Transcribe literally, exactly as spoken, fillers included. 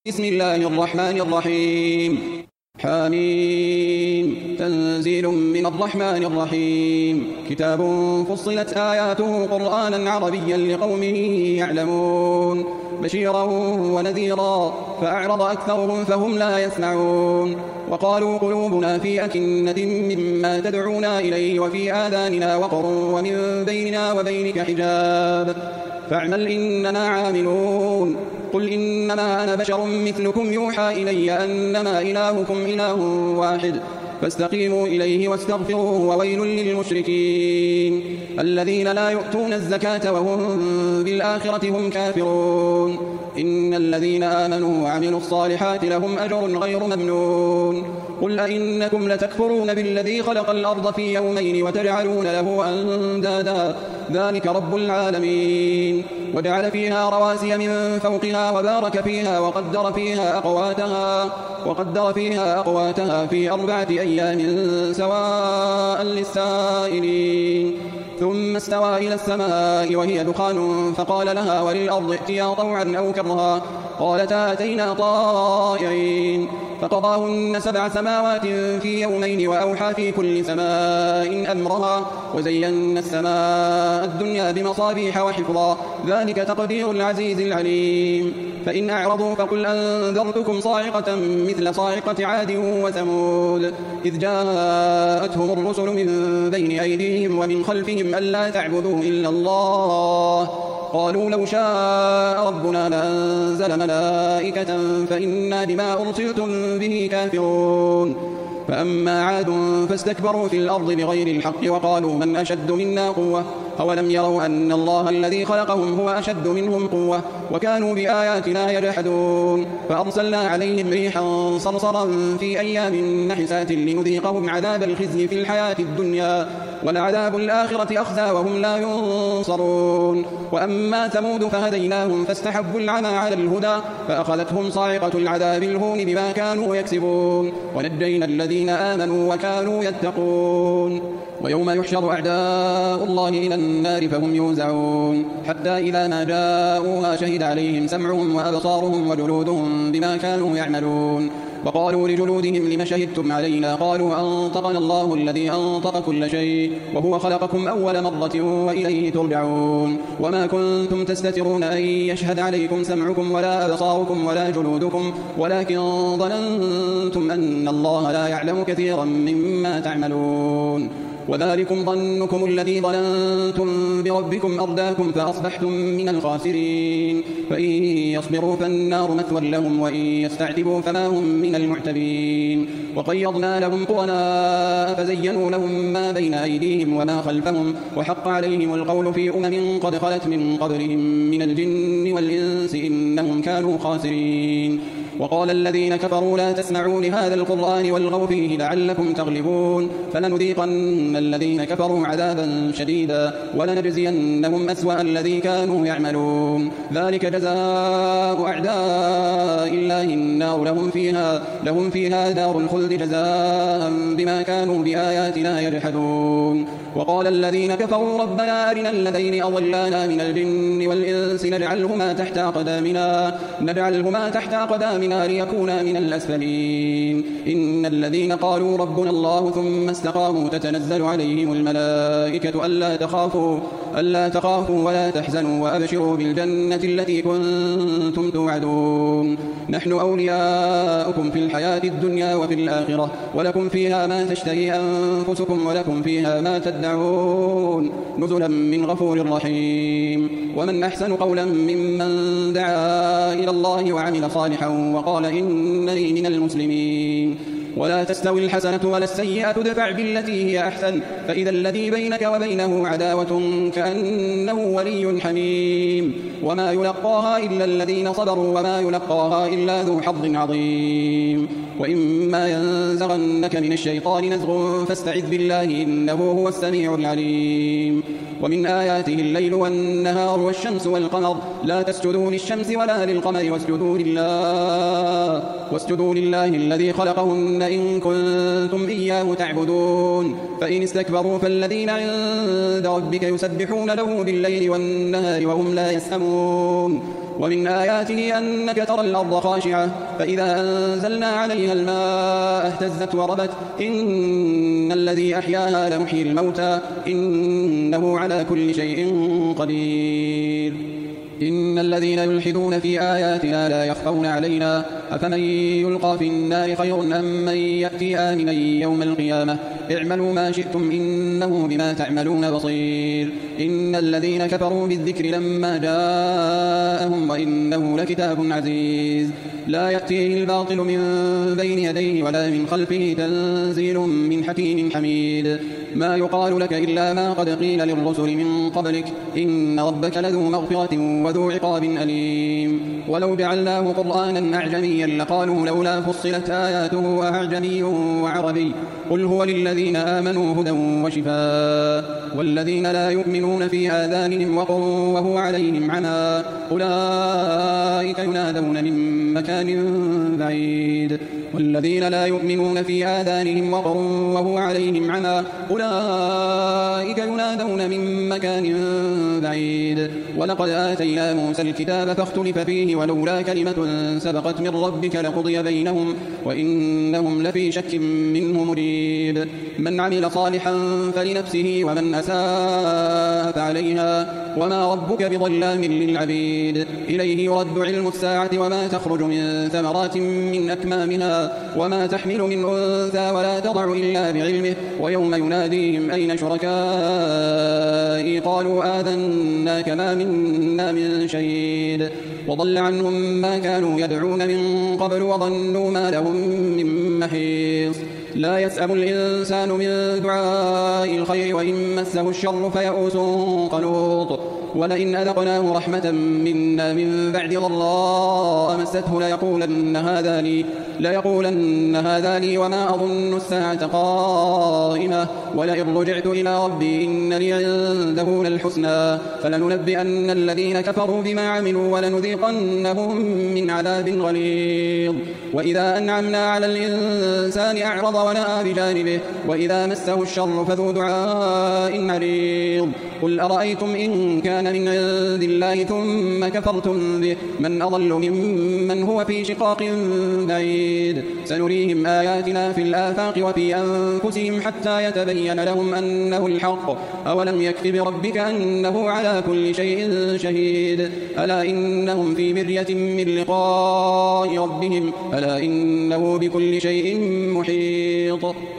بسم الله الرحمن الرحيم. حميم. تنزيل من الرحمن الرحيم. كتاب فصلت آياته قرآنا عربيا لقوم يعلمون بشيرا ونذيرا فأعرض أكثرهم فهم لا يسمعون. وقالوا قلوبنا في أكنة مما تدعونا إليه وفي آذاننا وقر ومن بيننا وبينك حجاب فاعمل إننا عاملون. قل إنما أنا بشر مثلكم يوحى إلي أنما إلهكم إله واحد فاستقيموا إليه واستغفروه وويل للمشركين الذين لا يؤتون الزكاة وهم بالآخرة هم كافرون. إن الذين آمنوا وعملوا الصالحات لهم أجر غير ممنون. قل أئنكم لتكفرون بالذي خلق الأرض في يومين وتجعلون له أندادا ذلك رب العالمين. وجعل فيها رواسي من فوقها وبارك فيها وقدر فيها أقواتها وقدر فيها أقواتها في أربعة أيام سواء للسائلين. ثم استوى إلى السماء وهي دخان فقال لها وللأرض ائتيا طوعا أو كرها قالتا أتينا طائعين. فقضاهن سبع سماوات في يومين وأوحى في كل سماء أمرها وزينا السماء الدنيا بمصابيح وحفظا ذلك تقدير العزيز العليم. فإن أعرضوا فقل أنذرتكم صاعقة مثل صاعقة عاد وثمود إذ جاءتهم الرسل من بين أيديهم ومن خلفهم ألا تعبدوا إلا الله قالوا لو شاء ربنا لأنزل ملائكة فإنا بما أرسلتم به كافرون. فأما عاد فاستكبروا في الأرض بغير الحق وقالوا من أشد منا قوة أولم يروا أن الله الذي خلقهم هو أشد منهم قوة وكانوا بآياتنا يجحدون. فأرسلنا عليهم ريحا صرصرا في أيام نحسات لنذيقهم عذاب الخزي في الحياة الدنيا ولعذاب الآخرة أخزى وهم لا ينصرون. وأما ثمود فهديناهم فاستحبوا العمى على الهدى فأخذتهم صاعقة العذاب الهون بما كانوا يكسبون ونجينا الذين آمنوا وكانوا يتقون. ويوم يحشر أعداء الله إلى النار فهم يوزعون حتى إذا ما جاءوها شهد عليهم سمعهم وأبصارهم وجلودهم بما كانوا يعملون. وقالوا لجلودهم لم شهدتم علينا قالوا أنطقنا الله الذي أنطق كل شيء وهو خلقكم أول مرة وإليه ترجعون. وما كنتم تستترون أن يشهد عليكم سمعكم ولا أبصاركم ولا جلودكم ولكن ظننتم أن الله لا يعلم كثيرا مما تعملون. وذلكم ظنكم الذي ظننتم بربكم أرداكم فأصبحتم من الخاسرين. فإن يصبروا فالنار مثوى لهم وإن يستعتبوا فما هم من المعتبين. وقيضنا لهم قرناء فزينوا لهم ما بين أيديهم وما خلفهم وحق عليهم القول في أمم قد خلت من قبلهم من الجن والإنس إنهم كانوا خاسرين. وقال الذين كفروا لا تسمعوا لهذا القرآن والغوا فيه لعلكم تغلبون. فلنذيقن الذين كفروا عذابا شديدا ولنجزينهم أسوأ الذي كانوا يعملون. ذلك جزاء أعداء الله النار لهم فيها, لهم فيها دار الخلد جزاء بما كانوا بآياتنا يجحدون. وقال الذين كفروا ربنا أرنا الذين أضلانا من الجن والإنس نجعلهما تحت أقدامنا, نجعلهما تحت أقدامنا ليكونا من الأسفلين. إن الذين قالوا ربنا الله ثم استقاموا تتنزل عليهم الملائكة ألا تخافوا, ألا تخافوا ولا تحزنوا وأبشروا بالجنة التي كنتم توعدون. نحن أولياؤكم في الحياة الدنيا وفي الآخرة ولكم فيها ما تشتهي أنفسكم ولكم فيها ما تدعون نزلا من غفور رحيم. ومن أحسن قولا ممن دعا إلى الله وعمل صالحا وقال إنني من المسلمين. ولا تستوي الحسنة ولا السيئة ادفع بالتي هي أحسن فإذا الذي بينك وبينه عداوة كأنه ولي حميم. وما يلقاها إلا الذين صبروا وما يلقاها إلا ذو حظ عظيم. وإما ينزغنك من الشيطان نزغ فاستعذ بالله إنه هو السميع العليم. ومن آياته الليل والنهار والشمس والقمر لا تسجدوا للشمس ولا للقمر واسجدوا لله, واسجدوا لله الذي خلقهن إن كنتم إياه تعبدون. فإن استكبروا فالذين عند ربك يسبحون له بالليل والنهار وهم لا يسأمون. ومن آياته أنك ترى الأرض خاشعة فإذا أنزلنا عليها الماء اهتزت وربت إن الذي أحياها لمحيي الموتى إنه على كل شيء قدير إن الذين يلحدون في آياتنا لا يخفون علينا أفمن يلقى في النار خير أم من يأتي آمنا يوم القيامة اعملوا ما شئتم إنه بما تعملون بصير إن الذين كفروا بالذكر لما جاءهم وإنه لكتاب عزيز لا يأتيه الباطل من بين يديه ولا من خلفه تنزيل من حكيم حميد ما يقال لك إلا ما قد قيل للرسل من قبلك إن ربك لذو مغفرة وذو عقاب أليم ولو جعلناه قرآنا أعجميا لقالوا لولا فصلت آياته أعجمي وعربي قل هو للذين آمنوا هدى وشفاء والذين لا يؤمنون في آذانهم وقر وهو عليهم عمى أولئك ينادون من مكان بعيد والذين لا يؤمنون في آذانهم وقر وهو عليهم عمى أولئك ينادون من مكان بعيد ولقد آتينا موسى الكتاب فاختلف فيه ولولا كلمة سبقت من ربك لقضي بينهم وإنهم لفي شك منه مريب من عمل صالحا فلنفسه ومن أساء فعليها وما ربك بظلام للعبيد إليه يرد علم الساعة وما تخرج من ثمرات من أكمامها وما تحمل من أنثى ولا تضع إلا بعلمه ويوم يناديهم أين شركائي قالوا آذناك ما منا من شهيد وضل عنهم ما كانوا يدعون من قبل وظنوا ما لهم من محيص لا يسأم الإنسان من دعاء الخير وإن مسه الشر فيئوس قنوط ولئن أذقناه رحمة منا من بعد ضراء مسته ليقولن هذا لي ليقولن هذا لي وما أظن الساعة قائمة ولئن رجعت إلى ربي إن لي عنده للحسنى فلننبئن الذين كفروا بما عملوا ولنذيقنهم من عذاب غليظ وإذا أنعمنا على الإنسان أعرض ونأى بجانبه وإذا مسه الشر فذو دعاء عريض قل أرأيتم إن كان من عند الله ثم كفرتم به من أضل ممن هو في شقاق بعيد سنريهم آياتنا في الآفاق وفي أنفسهم حتى يتبين لهم أنه الحق أولم يكف بربك أنه على كل شيء شهيد ألا إنهم في مرية من لقاء ربهم ألا إنه بكل شيء محيط